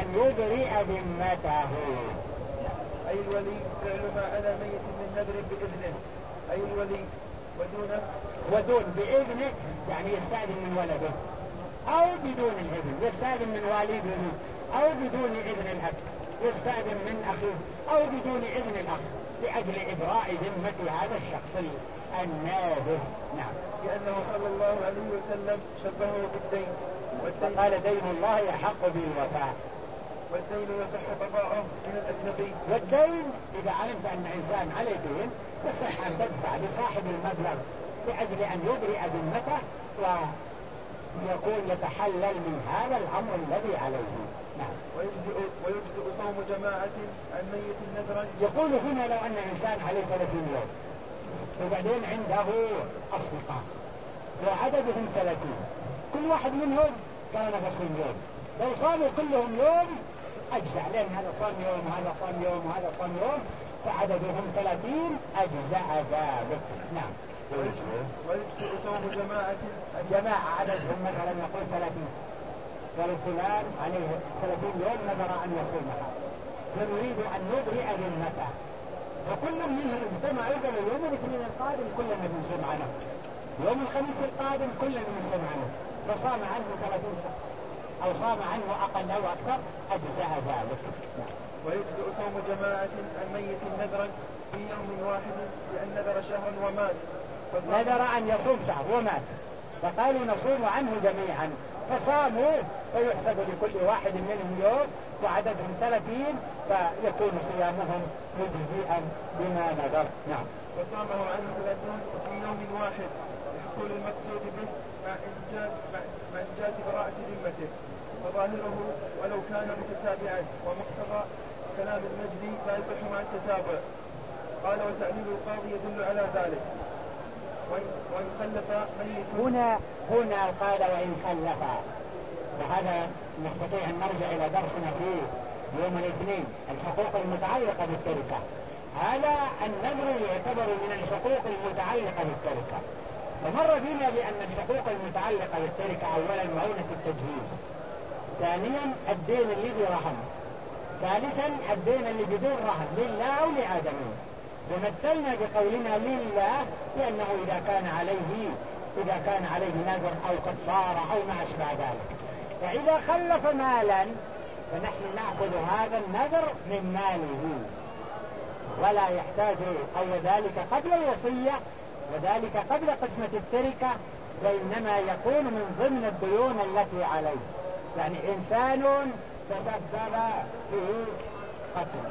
أن يبرئ ذمته. أي الولي فعل ما على ميت من نذر بإذنه، أي الولي ودون بإذنه يعني يستأذن من ولده، أو بدون الإذن يستأذن من والده، أو بدون إذن الأب يستأذن من أخيه، أو بدون إذن الأخ لأجل إبراء ذمة هذا الشخص الناذر. نعم. لأنه صلى الله عليه وسلم شبهه بالدين، وقال دين الله يحق بالوفاء، والدين يصح قضاءه من الأجنبي. والدين إذا علمت أن إنسان عليه دين يصح أن تدفع لصاحب المبلغ لأجل أن يبرئ ذمته ويكون يتحلل من هذا الأمر الذي عليه. نعم. ويجزئ صوم جماعة عن ميت نذرا. يقول هنا لو أن إنسان عليه 30 يوم وبعدين عنده أصدقاء وعددهم 30، كل واحد منهم كان بصوم يوم، لو صاموا كلهم يوم أجزع، لأن هذا صام يوم وهذا صام يوم وهذا صام يوم فعددهم 30 أجزاء ذلك. نعم. ويجزئ صوم جماعة عددهم مثلا نقول 30، ولفلان عليه 30 يوم نذر أن يصومها فنريد أن نبرئ ذمته، وكل منهم اجتمع يقول يوم الاثنين القادم كلنا بنصوم عنه، يوم الخميس القادم كلنا بنصوم عنه، فصام عنه 30 أو صام عنه أقل أو أكثر أجزاء ذلك. ويجزئ صوم جماعة عن ميت نذرا في يوم واحد لأن نذر شهر ومات، نذر أن يصوم شهر ومات فقالوا نصوم عنه جميعا فصاموا فيحسب لكل واحد منهم يوم وعددهم 30 فيكون صيامهم مجزئا بما نذر. نعم. وصامه عنه 30 في يوم واحد لحصول المقصود به مع إنجاز براءة ذمته، وظاهره ولو كان متتابعا، ومقتضى كلام المجدي لا يصح مع التتابع. قال وتأليل القاضي يدل على ذلك. وإن خلف ميت هنا قال وإن خلف، وهذا نستطيع أن نرجع إلى درسنا في يوم الاثنين الحقوق المتعلقة بالتركة. هذا النذر يعتبر من الحقوق المتعلقة بالتركة، ومر فينا بأن الحقوق المتعلقة بالتركة أولا معونة التجهيز، ثانيا الدين اللي برهن، ثالثا الدين اللي بدون رهن لله أو لآدمين. ومثلنا بقولنا لله لأنه إذا كان عليه نذر أو كفارة أو ما أشبه ذلك. فإذا خلف مالا فنحن نأخذ هذا النذر من ماله ولا يحتاج، أو ذلك قبل الوصية وذلك قبل قسمة التركة، وإنما يكون من ضمن الديون التي عليه. يعني إنسان تسبب فيه قتل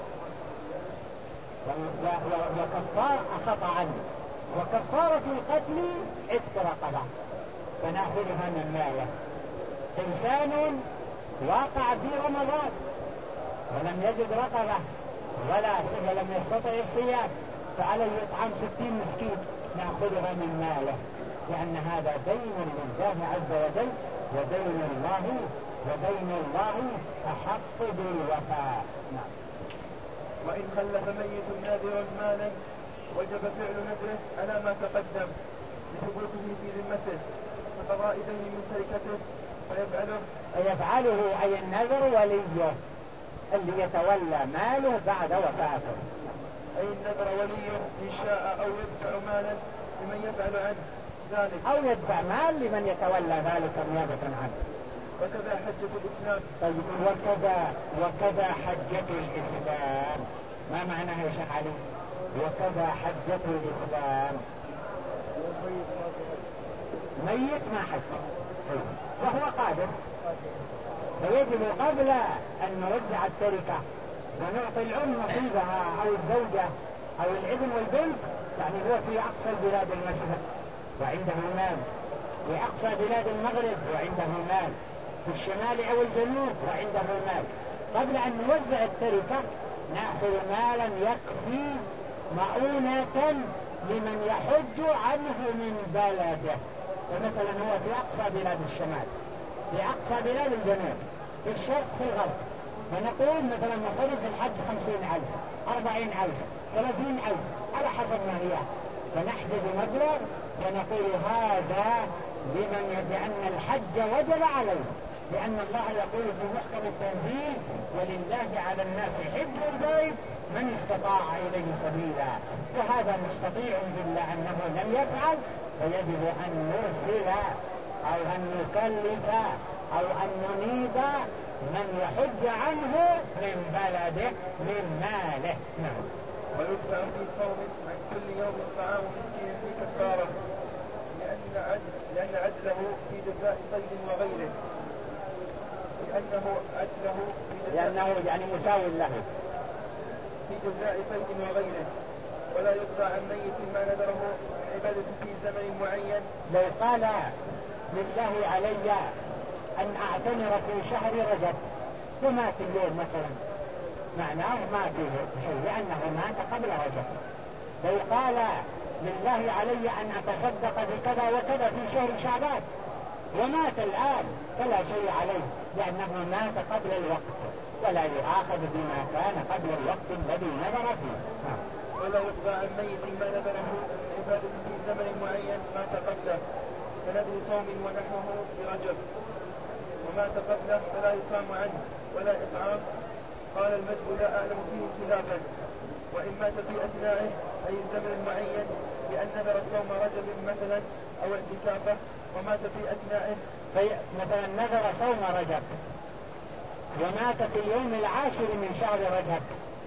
وكفار أخطأ عنه، وكفارة القتل عتق رقبة فنأخذها من ماله. إنسان واقع في رمضان ولم يجد رقبة ولم يستطع الصيام فعليه يطعم 60 مسكين نأخذها من ماله، لأن هذا دين لله عز وجل، ودين الله أحق بالوفاء. نعم. وإن خلف ميت ناذر مالا وجب فعل نذره على ما تقدم لثبوته في ذمته كقضاء دين من تركته فيفعله أي النذر وليه اللي يتولى ماله بعد وفاته. أي النذر وليه إن شاء أو يدفع مالا لمن يفعل عنه ذلك، أو يدفع مال لمن يتولى ذلك نيابة عنه. وكذا حجة الإسلام. طيب وكذا حجة الإسلام، ما معناها يا شيخ علي؟ وكذا حجة الإسلام، ميت ما حج وهو قادر، فيجب قبل أن نوزع التركة ونعطي الأم نصيبها أو الزوجة أو الابن والبنت، يعني هو في أقصى بلاد المشرق وعنده المال، في أقصى بلاد المغرب وعنده المال، في الشمال أو الجنوب وعنده المال. قبل أن نوزع التركة نأخذ مالا يكفي مؤونة لمن يحج عنه من بلده. فمثلا هو في أقصى بلاد الشمال، في أقصى بلاد الجنوب، في الشرق، في الغرب، فنقول مثلا نصرف في الحج 50,000 40,000 30,000 على حسب ما هي، فنحجز مبلغ ونقول هذا لأن الحج وجب عليه لأن الله يقول في محكم التنزيل: ولله على الناس حج البيت من استطاع إليه سبيلا. وهذا مستطيع إلا أنه لم يفعل، فيجب أن نرسل أو أن نكلف أو أن ننيب من يحج عنه من بلده من ماله. نعم. ويدفع في صوم عن كل يوم طعام مسكين في كفارة، لأن عدله في جزاء صيد وغيره، لأنه يعني مساو له في جزاء صيد وغيره، ولا يقضى عن ميت ما نذره عبادة في زمن معين. لو قال: لله علي أن أعتمر في شهر رجب ومات اليوم مثلا، معناه ما فيه شيء لأنه مات قبل رجب. لو قال: لله علي أن أتصدق بكذا وكذا في شهر شعبان ومات الآن، فلا شيء عليه لأنه مات قبل الوقت، ولا يؤاخذ بما كان قبل الوقت الذي نذر فيه. ولا يقضى عن ميت ما نذره عبادة في زمن معين مات قبله، كنذر صوم ونحوه برجب، ومات قبله فلا يصام عنه ولا إطعام. قال المجد: لا أعلم فيه خلافا. وإن مات في أثنائه أي الزمن المعين بأن نذر صوم رجب مثلا أو اعتكافه ومات في أثنائه، مثلا نذر صوم رجب ومات في اليوم 10 من شهر رجب،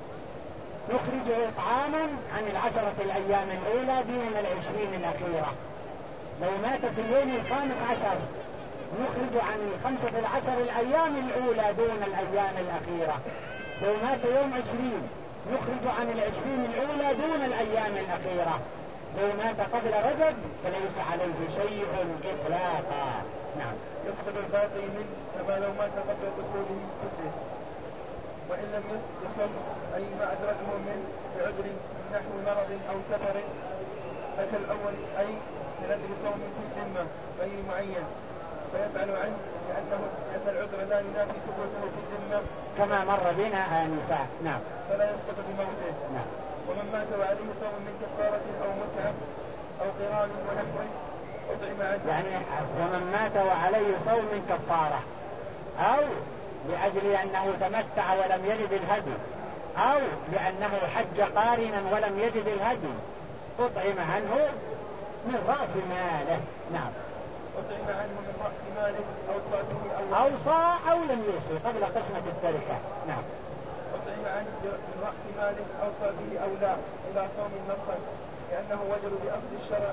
نخرج إطعاما عن 10 الأيام الأولى دون 20 الأخيرة. لو مات في اليوم 15 نخرج عن 15 الأيام الأولى دون الأيام الأخيرة. لو مات يوم 20 نخرج عن 20 الأولى دون الأيام الأخيرة. لو مات قبل رجب فليس عليه شيء إطلاقا. نعم. يقبل الباقي منه كما لو مات قبل دخوله كله. وإن لم يصل أي ما أدركه من بعذر نحو مرض أو سفر فكالأول أي كنذر صوم في الذمة غير معين فيفعل عنه لأن العذر لا ينافي ثبوته في الذمة كما مر بنا آنفا. نعم. فلا يسقط بموته. نعم. ومن مات وعليه صوم من كفارة أو متعة أو قران ونحوه أطعم عنه. يعني ومن مات وعليه صوم كفارة، أو لأجل أنه تمتع ولم يجد الهدي، أو لأنه حج قارنا ولم يجد الهدي، أطعم عنه من رأس ماله. نعم. أطعم عنه من رأس ماله أو أوصى أو لم يوصي قبل قسمة التركة. نعم. أطعم عنه من رأس ماله أوصى به أو لا إلى صوم النصر، لأنه وجب بأصل الشرع.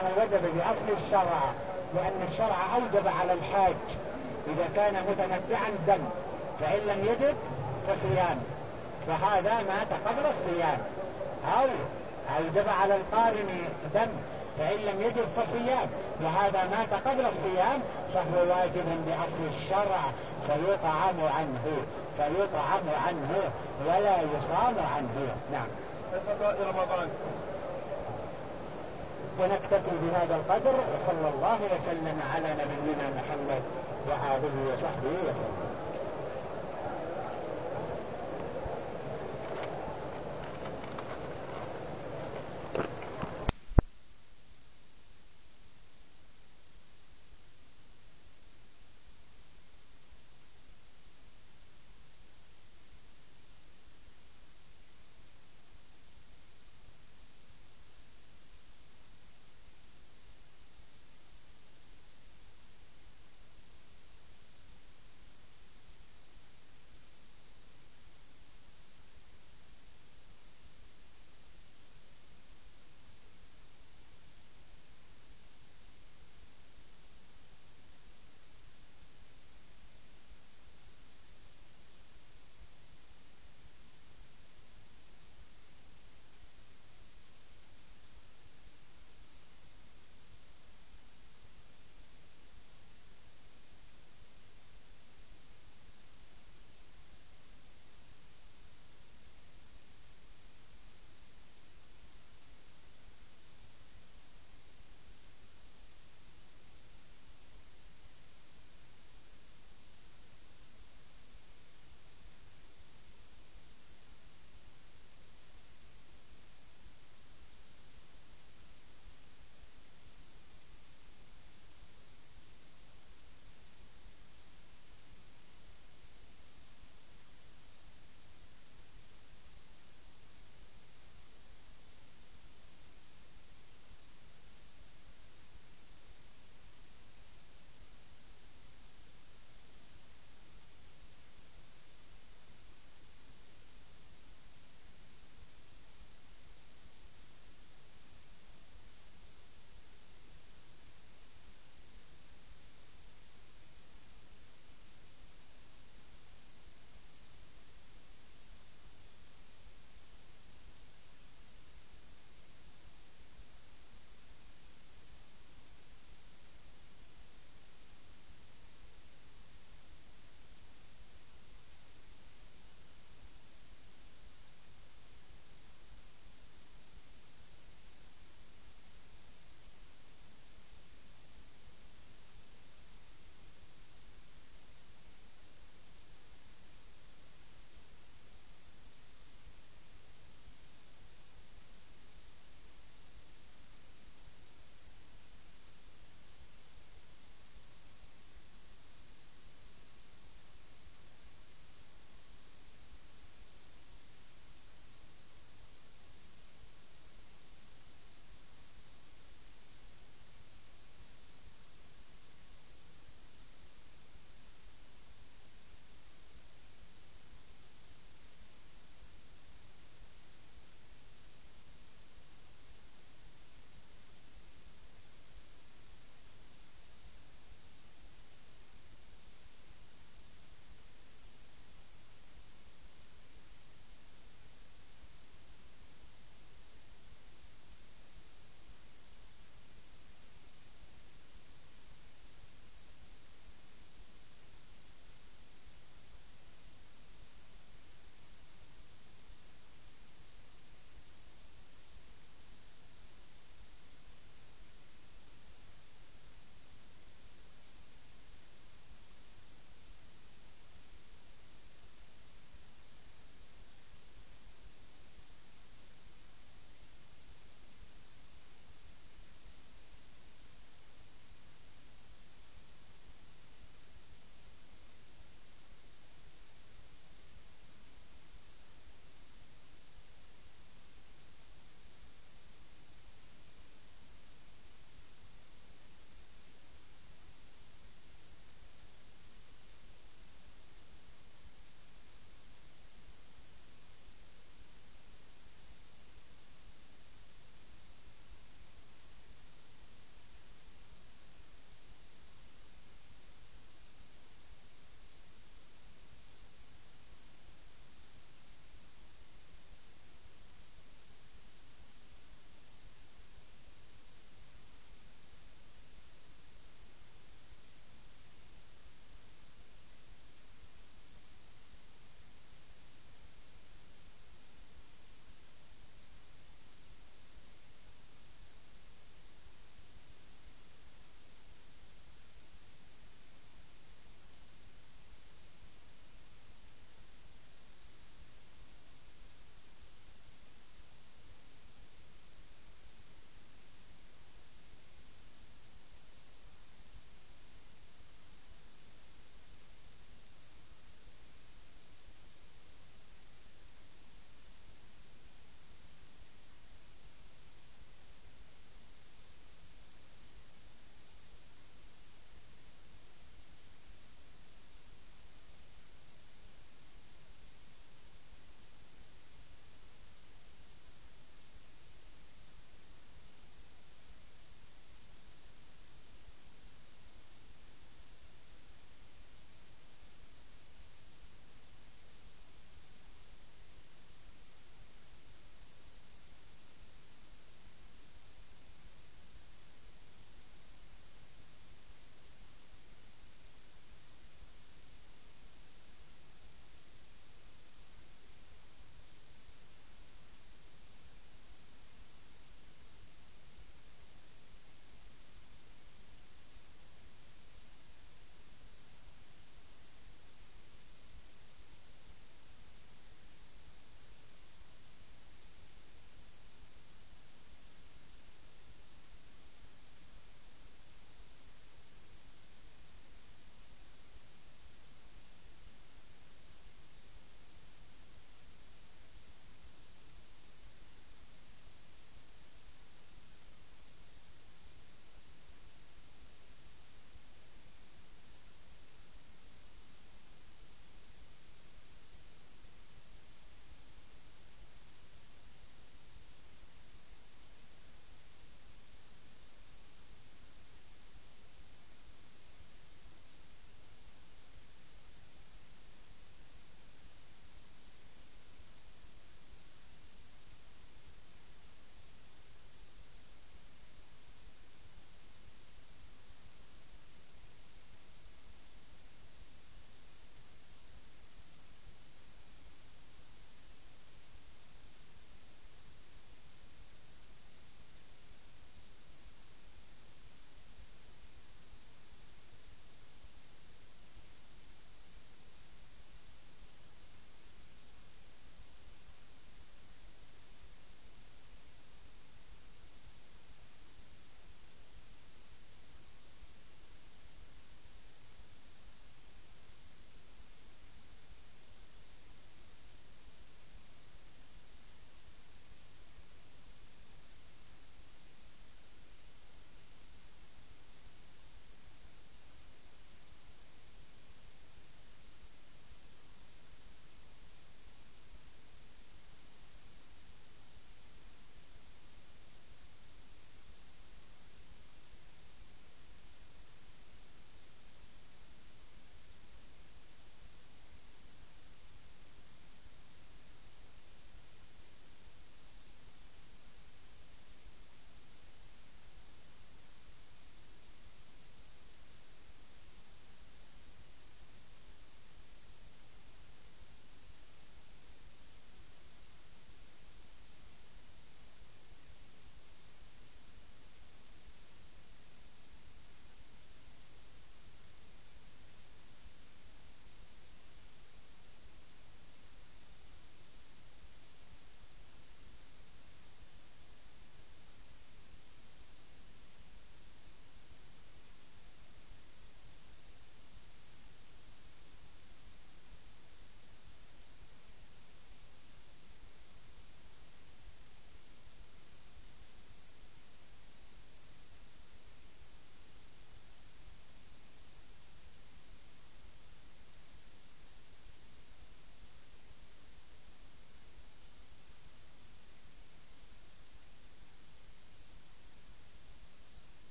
لأن الشرع أوجب على الحاج إذا كان متمتعا دم، فإن لم يجد فصيام، فهذا مات قبل الصيام. أو أوجب على القارن دم، فإن لم يجد فصيام، وهذا مات قبل الصيام، فهو واجب بأصل الشرع فيطعم عنه ولا يصام عنه. نعم. كقضاء رمضان. ونكتفي بهذا القدر، وصلى الله وسلم على نبينا محمد وآله وصحبه وسلم.